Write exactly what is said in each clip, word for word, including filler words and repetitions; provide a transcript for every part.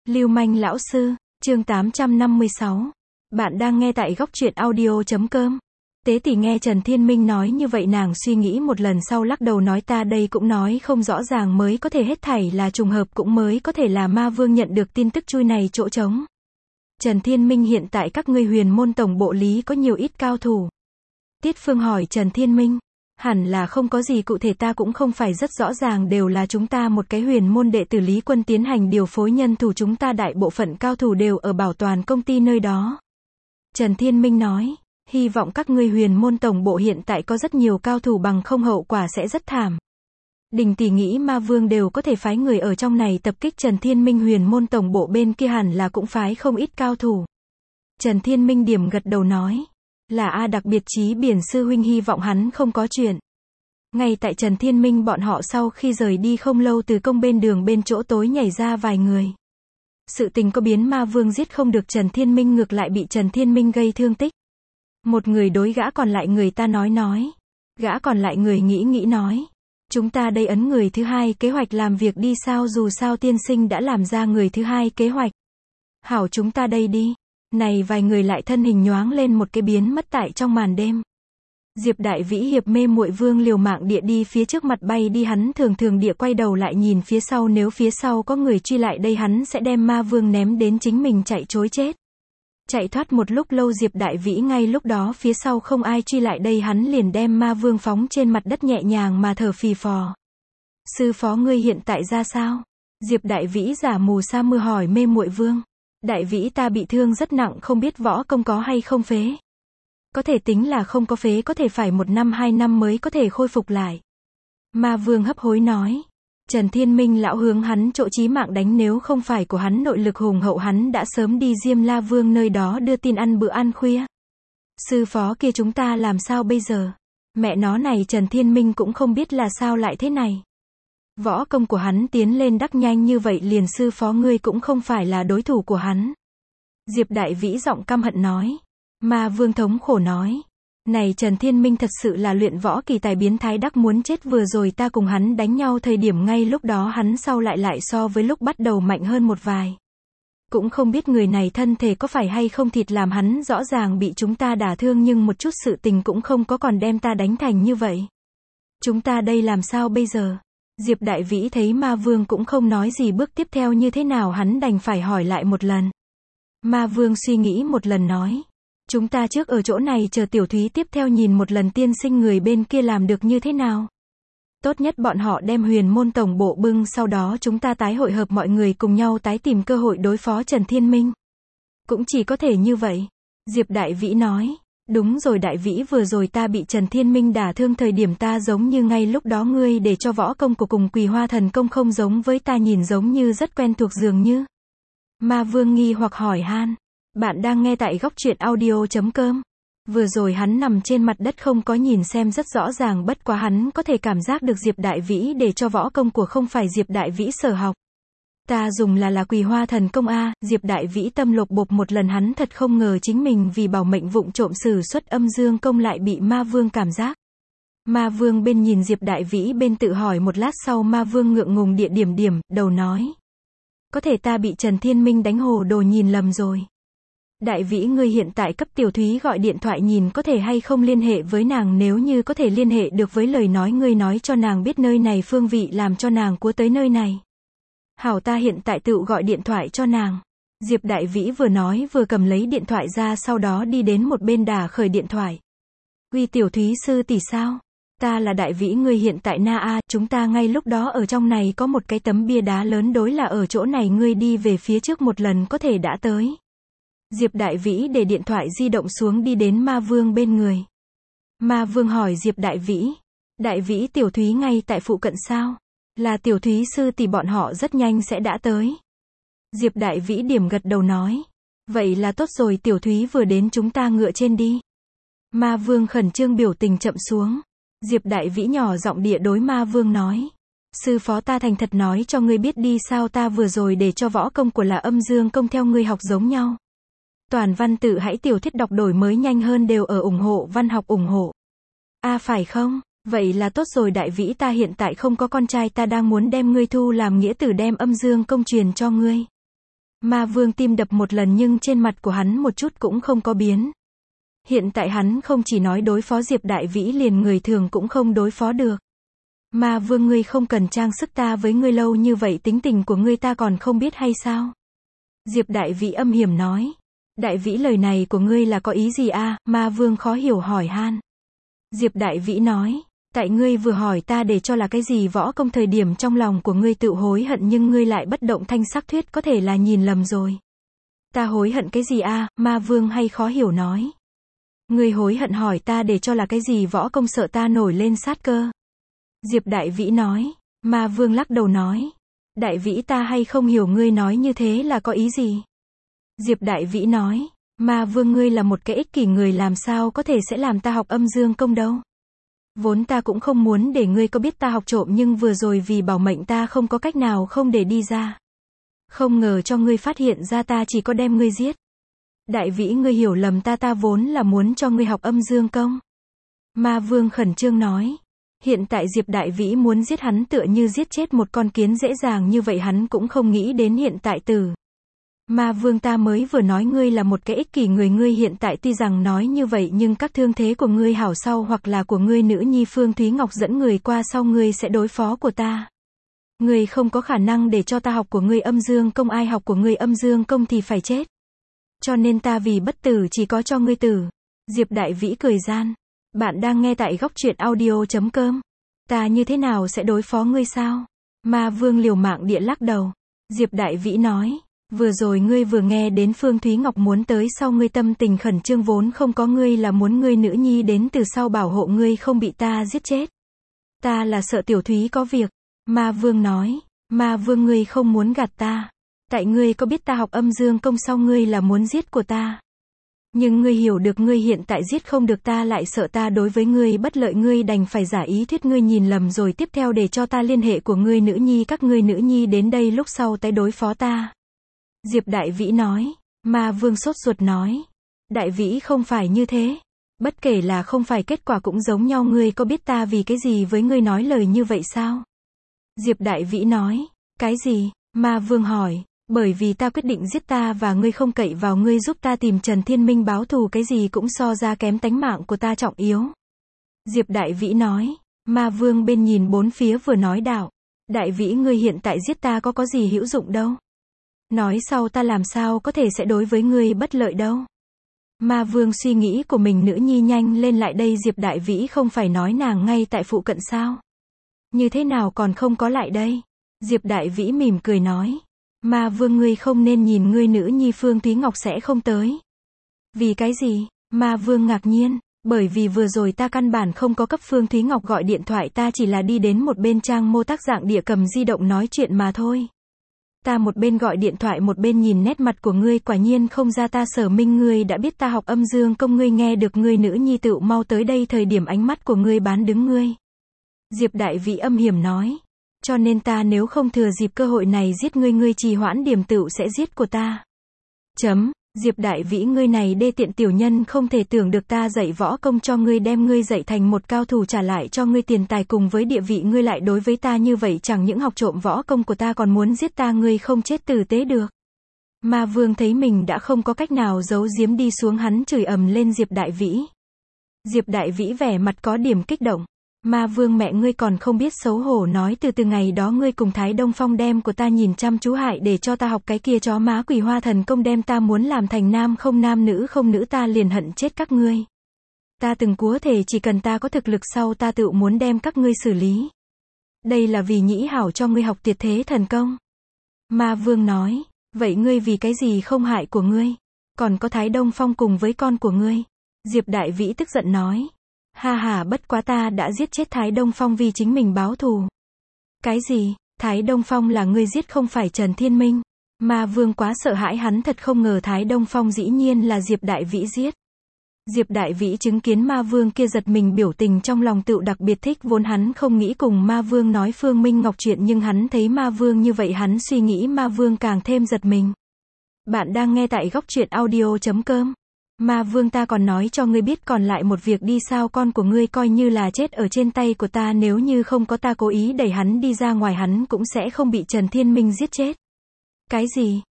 Lưu manh lão sư, chương tám trăm năm mươi sáu. Bạn đang nghe tại góc truyện audio chấm com. Tế tỷ nghe Trần Thiên Minh nói như vậy nàng suy nghĩ một lần sau lắc đầu nói ta đây cũng nói không rõ ràng mới có thể hết thảy là trùng hợp cũng mới có thể là ma vương nhận được tin tức chui này chỗ trống. Trần Thiên Minh hiện tại các ngươi huyền môn tổng bộ lý có nhiều ít cao thủ. Tiết Phương hỏi Trần Thiên Minh. Hẳn là không có gì cụ thể ta cũng không phải rất rõ ràng đều là chúng ta một cái huyền môn đệ tử Lý Quân tiến hành điều phối nhân thủ chúng ta đại bộ phận cao thủ đều ở bảo toàn công ty nơi đó. Trần Thiên Minh nói, hy vọng các ngươi huyền môn tổng bộ hiện tại có rất nhiều cao thủ bằng không hậu quả sẽ rất thảm. Đình tỷ nghĩ ma vương đều có thể phái người ở trong này tập kích Trần Thiên Minh huyền môn tổng bộ bên kia hẳn là cũng phái không ít cao thủ. Trần Thiên Minh điểm gật đầu nói. Là A đặc biệt chí biển sư huynh hy vọng hắn không có chuyện. Ngay tại Trần Thiên Minh bọn họ sau khi rời đi không lâu từ công bên đường bên chỗ tối nhảy ra vài người. Sự tình có biến ma vương giết không được Trần Thiên Minh ngược lại bị Trần Thiên Minh gây thương tích. Một người đối gã còn lại người ta nói nói. Gã còn lại người nghĩ nghĩ nói. Chúng ta đây ấn người thứ hai kế hoạch làm việc đi sao dù sao tiên sinh đã làm ra người thứ hai kế hoạch. Hảo chúng ta đây đi. Này vài người lại thân hình nhoáng lên một cái biến mất tại trong màn đêm. Diệp Đại Vĩ hiệp mê muội vương liều mạng địa đi phía trước mặt bay đi hắn thường thường địa quay đầu lại nhìn phía sau nếu phía sau có người truy lại đây hắn sẽ đem ma vương ném đến chính mình chạy trối chết. Chạy thoát một lúc lâu Diệp Đại Vĩ ngay lúc đó phía sau không ai truy lại đây hắn liền đem ma vương phóng trên mặt đất nhẹ nhàng mà thở phì phò. Sư phó ngươi hiện tại ra sao? Diệp Đại Vĩ giả mù sa mưa hỏi mê muội vương. Đại Vĩ ta bị thương rất nặng không biết võ công có hay không phế. Có thể tính là không có phế có thể phải một năm hai năm mới có thể khôi phục lại. Ma vương hấp hối nói. Trần Thiên Minh lão hướng hắn chỗ chí mạng đánh nếu không phải của hắn nội lực hùng hậu hắn đã sớm đi Diêm La Vương nơi đó đưa tin ăn bữa ăn khuya. Sư phó kia chúng ta làm sao bây giờ? Mẹ nó này Trần Thiên Minh cũng không biết là sao lại thế này. Võ công của hắn tiến lên đắc nhanh như vậy liền sư phó ngươi cũng không phải là đối thủ của hắn. Diệp Đại Vĩ giọng căm hận nói. Ma vương thống khổ nói. Này Trần Thiên Minh thật sự là luyện võ kỳ tài biến thái đắc muốn chết vừa rồi ta cùng hắn đánh nhau thời điểm ngay lúc đó hắn sau lại lại so với lúc bắt đầu mạnh hơn một vài. Cũng không biết người này thân thể có phải hay không thịt làm hắn rõ ràng bị chúng ta đả thương nhưng một chút sự tình cũng không có còn đem ta đánh thành như vậy. Chúng ta đây làm sao bây giờ? Diệp Đại Vĩ thấy ma vương cũng không nói gì bước tiếp theo như thế nào hắn đành phải hỏi lại một lần. Ma vương suy nghĩ một lần nói. Chúng ta trước ở chỗ này chờ tiểu thúy tiếp theo nhìn một lần tiên sinh người bên kia làm được như thế nào. Tốt nhất bọn họ đem huyền môn tổng bộ bưng sau đó chúng ta tái hội hợp mọi người cùng nhau tái tìm cơ hội đối phó Trần Thiên Minh. Cũng chỉ có thể như vậy. Diệp Đại Vĩ nói. Đúng rồi Đại Vĩ vừa rồi ta bị Trần Thiên Minh đả thương thời điểm ta giống như ngay lúc đó ngươi để cho võ công của cùng Quỳ Hoa thần công không giống với ta nhìn giống như rất quen thuộc dường như. Ma vương nghi hoặc hỏi han. Bạn đang nghe tại góc truyện audio chấm com. Vừa rồi hắn nằm trên mặt đất không có nhìn xem rất rõ ràng bất quá hắn có thể cảm giác được Diệp Đại Vĩ để cho võ công của không phải Diệp Đại Vĩ sở học. Ta dùng là là Quỳ Hoa thần công A, Diệp Đại Vĩ tâm lột bột một lần hắn thật không ngờ chính mình vì bảo mệnh vụng trộm sử xuất âm dương công lại bị ma vương cảm giác. Ma vương bên nhìn Diệp Đại Vĩ bên tự hỏi một lát sau ma vương ngượng ngùng địa điểm điểm, đầu nói. Có thể ta bị Trần Thiên Minh đánh hồ đồ nhìn lầm rồi. Đại Vĩ ngươi hiện tại cấp tiểu thúy gọi điện thoại nhìn có thể hay không liên hệ với nàng nếu như có thể liên hệ được với lời nói ngươi nói cho nàng biết nơi này phương vị làm cho nàng cua tới nơi này. Hảo ta hiện tại tự gọi điện thoại cho nàng. Diệp Đại Vĩ vừa nói vừa cầm lấy điện thoại ra sau đó đi đến một bên đà khởi điện thoại. Uy tiểu thúy sư tỷ sao? Ta là Đại Vĩ ngươi hiện tại na a, chúng ta ngay lúc đó ở trong này có một cái tấm bia đá lớn đối là ở chỗ này ngươi đi về phía trước một lần có thể đã tới. Diệp Đại Vĩ để điện thoại di động xuống đi đến ma vương bên người. Ma vương hỏi Diệp Đại Vĩ. Đại Vĩ tiểu thúy ngay tại phụ cận sao? Là tiểu thúy sư tỷ bọn họ rất nhanh sẽ đã tới. Diệp Đại Vĩ điểm gật đầu nói. Vậy là tốt rồi tiểu thúy vừa đến chúng ta ngựa trên đi. Ma vương khẩn trương biểu tình chậm xuống. Diệp Đại Vĩ nhỏ giọng địa đối ma vương nói. Sư phó ta thành thật nói cho ngươi biết đi sao ta vừa rồi để cho võ công của là âm dương công theo ngươi học giống nhau. Toàn văn tự hãy tiểu thuyết đọc đổi mới nhanh hơn đều ở ủng hộ văn học ủng hộ. A à, phải không? Vậy là tốt rồi Đại Vĩ ta hiện tại không có con trai ta đang muốn đem ngươi thu làm nghĩa tử đem âm dương công truyền cho ngươi. Ma Vương tim đập một lần nhưng trên mặt của hắn một chút cũng không có biến. Hiện tại hắn không chỉ nói đối phó Diệp Đại Vĩ liền người thường cũng không đối phó được. Ma Vương ngươi không cần trang sức ta với ngươi lâu như vậy tính tình của ngươi ta còn không biết hay sao? Diệp Đại Vĩ âm hiểm nói. Đại Vĩ lời này của ngươi là có ý gì a? Ma Vương khó hiểu hỏi han. Diệp Đại Vĩ nói. Tại ngươi vừa hỏi ta để cho là cái gì võ công thời điểm trong lòng của ngươi tự hối hận nhưng ngươi lại bất động thanh sắc thuyết có thể là nhìn lầm rồi. Ta hối hận cái gì a? Ma Vương hay khó hiểu nói. Ngươi hối hận hỏi ta để cho là cái gì võ công sợ ta nổi lên sát cơ. Diệp Đại Vĩ nói. Ma Vương lắc đầu nói. Đại Vĩ ta hay không hiểu ngươi nói như thế là có ý gì? Diệp Đại Vĩ nói. Ma Vương ngươi là một cái ích kỷ người làm sao có thể sẽ làm ta học âm dương công đâu. Vốn ta cũng không muốn để ngươi có biết ta học trộm nhưng vừa rồi vì bảo mệnh ta không có cách nào không để đi ra. Không ngờ cho ngươi phát hiện ra ta chỉ có đem ngươi giết. Đại Vĩ ngươi hiểu lầm ta ta vốn là muốn cho ngươi học âm dương công. Ma Vương khẩn trương nói. Hiện tại Diệp Đại Vĩ muốn giết hắn tựa như giết chết một con kiến dễ dàng như vậy hắn cũng không nghĩ đến hiện tại từ. Ma Vương ta mới vừa nói ngươi là một cái ích kỷ người ngươi hiện tại tuy rằng nói như vậy nhưng các thương thế của ngươi hảo sau hoặc là của ngươi nữ nhi Phương Thúy Ngọc dẫn người qua sau ngươi sẽ đối phó của ta. Ngươi không có khả năng để cho ta học của ngươi âm dương công ai học của ngươi âm dương công thì phải chết. Cho nên ta vì bất tử chỉ có cho ngươi tử. Diệp Đại Vĩ cười gian. Bạn đang nghe tại góc truyện audio chấm com. Ta như thế nào sẽ đối phó ngươi sao? Ma Vương liều mạng địa lắc đầu. Diệp Đại Vĩ nói. Vừa rồi ngươi vừa nghe đến Phương Thúy Ngọc muốn tới sau ngươi tâm tình khẩn trương vốn không có ngươi là muốn ngươi nữ nhi đến từ sau bảo hộ ngươi không bị ta giết chết. Ta là sợ Tiểu Thúy có việc. Ma Vương nói. Ma Vương ngươi không muốn gạt ta. Tại ngươi có biết ta học âm dương công sau ngươi là muốn giết của ta. Nhưng ngươi hiểu được ngươi hiện tại giết không được ta lại sợ ta đối với ngươi bất lợi ngươi đành phải giả ý thuyết ngươi nhìn lầm rồi tiếp theo để cho ta liên hệ của ngươi nữ nhi các ngươi nữ nhi đến đây lúc sau tới đối phó ta. Diệp Đại Vĩ nói. Ma Vương sốt ruột nói. Đại Vĩ không phải như thế. Bất kể là không phải kết quả cũng giống nhau ngươi có biết ta vì cái gì với ngươi nói lời như vậy sao? Diệp Đại Vĩ nói. Cái gì? Ma Vương hỏi. Bởi vì ta quyết định giết ta và ngươi không cậy vào ngươi giúp ta tìm Trần Thiên Minh báo thù cái gì cũng so ra kém tánh mạng của ta trọng yếu. Diệp Đại Vĩ nói. Ma Vương bên nhìn bốn phía vừa nói đạo. Đại Vĩ ngươi hiện tại giết ta có có gì hữu dụng đâu. Nói sau ta làm sao có thể sẽ đối với ngươi bất lợi đâu. Ma Vương suy nghĩ của mình nữ nhi nhanh lên lại đây Diệp Đại Vĩ không phải nói nàng ngay tại phụ cận sao. Như thế nào còn không có lại đây. Diệp Đại Vĩ mỉm cười nói. Ma Vương ngươi không nên nhìn ngươi nữ nhi Phương Thúy Ngọc sẽ không tới. Vì cái gì? Ma Vương ngạc nhiên. Bởi vì vừa rồi ta căn bản không có cấp Phương Thúy Ngọc gọi điện thoại ta chỉ là đi đến một bên trang mô tác dạng địa cầm di động nói chuyện mà thôi. Ta một bên gọi điện thoại một bên nhìn nét mặt của ngươi quả nhiên không ra ta Sở Minh ngươi đã biết ta học âm dương công ngươi nghe được ngươi nữ nhi tựu mau tới đây thời điểm ánh mắt của ngươi bán đứng ngươi. Diệp Đại Vĩ âm hiểm nói. Cho nên ta nếu không thừa dịp cơ hội này giết ngươi ngươi trì hoãn điểm tựu sẽ giết của ta. Chấm. Diệp Đại Vĩ ngươi này đê tiện tiểu nhân không thể tưởng được ta dạy võ công cho ngươi đem ngươi dạy thành một cao thủ trả lại cho ngươi tiền tài cùng với địa vị ngươi lại đối với ta như vậy chẳng những học trộm võ công của ta còn muốn giết ta ngươi không chết tử tế được. Ma Vương thấy mình đã không có cách nào giấu giếm đi xuống hắn chửi ầm lên Diệp Đại Vĩ. Diệp Đại Vĩ vẻ mặt có điểm kích động. Ma Vương mẹ ngươi còn không biết xấu hổ nói từ từ ngày đó ngươi cùng Thái Đông Phong đem của ta nhìn chăm chú hại để cho ta học cái kia chó má quỷ hoa thần công đem ta muốn làm thành nam không nam nữ không nữ ta liền hận chết các ngươi. Ta từng cúa thề chỉ cần ta có thực lực sau ta tự muốn đem các ngươi xử lý. Đây là vì nhĩ hảo cho ngươi học tuyệt thế thần công. Ma Vương nói, vậy ngươi vì cái gì không hại của ngươi? Còn có Thái Đông Phong cùng với con của ngươi. Diệp Đại Vĩ tức giận nói. Ha ha bất quá ta đã giết chết Thái Đông Phong vì chính mình báo thù. Cái gì? Thái Đông Phong là ngươi giết không phải Trần Thiên Minh. Ma Vương quá sợ hãi hắn thật không ngờ Thái Đông Phong dĩ nhiên là Diệp Đại Vĩ giết. Diệp Đại Vĩ chứng kiến Ma Vương kia giật mình biểu tình trong lòng tựu đặc biệt thích vốn hắn không nghĩ cùng Ma Vương nói Phương Minh Ngọc chuyện nhưng hắn thấy Ma Vương như vậy hắn suy nghĩ Ma Vương càng thêm giật mình. Bạn đang nghe tại góc truyện audio chấm com. Ma Vương ta còn nói cho ngươi biết còn lại một việc đi sao con của ngươi coi như là chết ở trên tay của ta nếu như không có ta cố ý đẩy hắn đi ra ngoài hắn cũng sẽ không bị Trần Thiên Minh giết chết. Cái gì?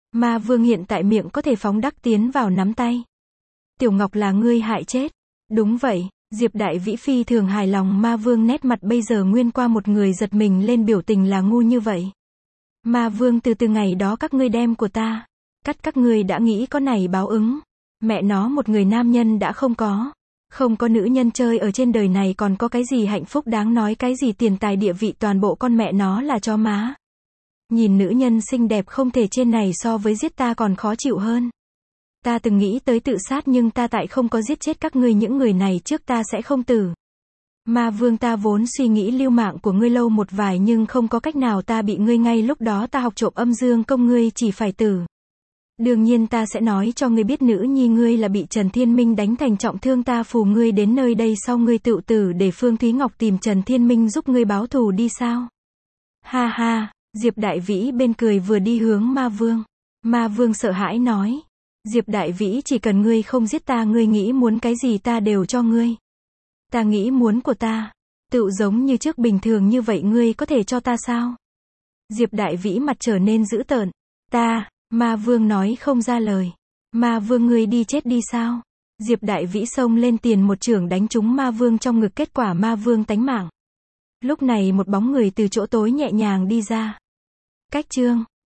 Ma vương hiện tại miệng có thể phóng đắc tiến vào nắm tay. Tiểu Ngọc là ngươi hại chết. Đúng vậy, Diệp Đại Vĩ phi thường hài lòng ma vương nét mặt bây giờ nguyên qua một người giật mình lên biểu tình là ngu như vậy. Ma vương từ từ ngày đó các ngươi đem của ta cắt các ngươi đã nghĩ có này báo ứng. Mẹ nó một người nam nhân đã không có. Không có nữ nhân chơi ở trên đời này còn có cái gì hạnh phúc đáng nói cái gì tiền tài địa vị toàn bộ con mẹ nó là chó má. Nhìn nữ nhân xinh đẹp không thể trên này so với giết ta còn khó chịu hơn. Ta từng nghĩ tới tự sát nhưng ta tại không có giết chết các ngươi những người này trước ta sẽ không tử. Ma vương ta vốn suy nghĩ lưu mạng của ngươi lâu một vài nhưng không có cách nào ta bị ngươi ngay lúc đó ta học trộm âm dương công ngươi chỉ phải tử. Đương nhiên ta sẽ nói cho ngươi biết nữ nhi ngươi là bị Trần Thiên Minh đánh thành trọng thương ta phù ngươi đến nơi đây sau ngươi tự tử để Phương Thúy Ngọc tìm Trần Thiên Minh giúp ngươi báo thù đi sao. Ha ha, Diệp Đại Vĩ bên cười vừa đi hướng ma vương. Ma vương sợ hãi nói. Diệp Đại Vĩ chỉ cần ngươi không giết ta ngươi nghĩ muốn cái gì ta đều cho ngươi. Ta nghĩ muốn của ta. Tự giống như trước bình thường như vậy ngươi có thể cho ta sao? Diệp Đại Vĩ mặt trở nên dữ tợn. Ta, ma vương nói không ra lời. Ma vương ngươi đi chết đi sao? Diệp Đại Vĩ xông lên tiền một chưởng đánh trúng ma vương trong ngực kết quả ma vương tánh mạng. Lúc này một bóng người từ chỗ tối nhẹ nhàng đi ra. Cách chương